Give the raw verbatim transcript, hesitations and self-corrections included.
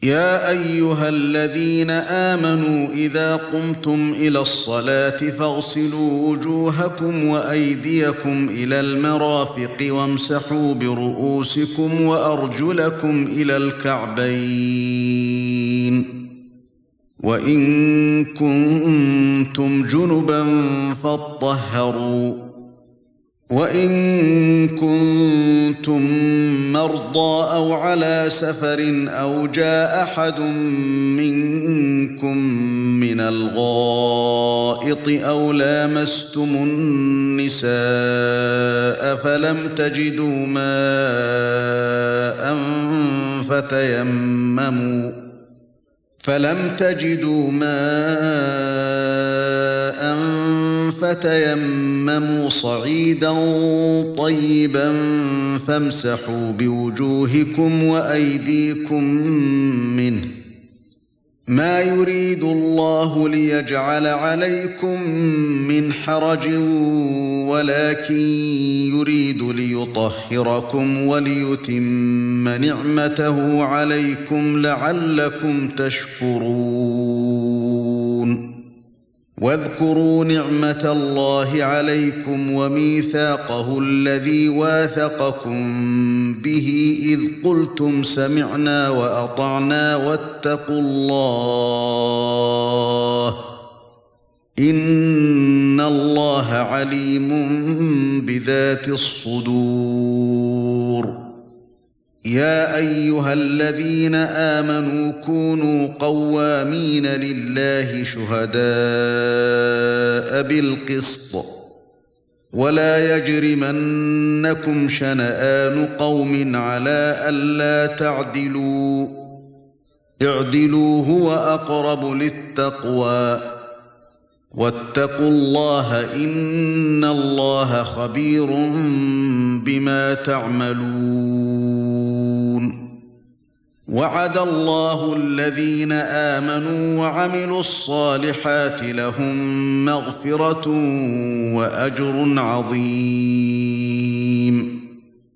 يا ايها الذين آمنوا اذا قمتم الى الصلاة فاغسلوا وجوهكم وايديكم الى المرافق وامسحوا برؤوسكم وارجلكم الى الكعبين وان كنتم جنبا فاطهروا وَإِن كُنتُم مَّرْضَىٰ أَوْ عَلَىٰ سَفَرٍ أَوْ جَاءَ أَحَدٌ مِّنكُم مِّنَ الْغَائِطِ أَوْ لَامَسْتُمُ النِّسَاءَ فَلَمْ تَجِدُوا مَاءً فَتَيَمَّمُوا فَلَمْ تَجِدُوا مَاءً فَتَيَمَّمُوا صَعِيدًا طَيِّبًا فَامْسَحُوا بِوُجُوهِكُمْ وَأَيْدِيكُم مِّنْهُ مَا يُرِيدُ اللَّهُ لِيَجْعَلَ عَلَيْكُم مِّنْ حَرَجٍ وَلَكِن يُرِيدُ لِيُطَهِّرَكُمْ وَلِيُتِمَّ نِعْمَتَهُ عَلَيْكُمْ لَعَلَّكُمْ تَشْكُرُونَ واذكروا نعمة الله عليكم وميثاقه الذي واثقكم به إذ قلتم سمعنا وأطعنا واتقوا الله إن الله عليم بذات الصدور يا أيها الذين آمنوا كونوا قوامين لله شهداء بالقسط ولا يجرمنكم شنآن قوم على ألا تعدلوا اعدلوا هو أقرب للتقوى واتقوا الله إن الله خبير بما تعملون وعد الله الذين آمنوا وعملوا الصالحات لهم مغفرة وأجر عظيم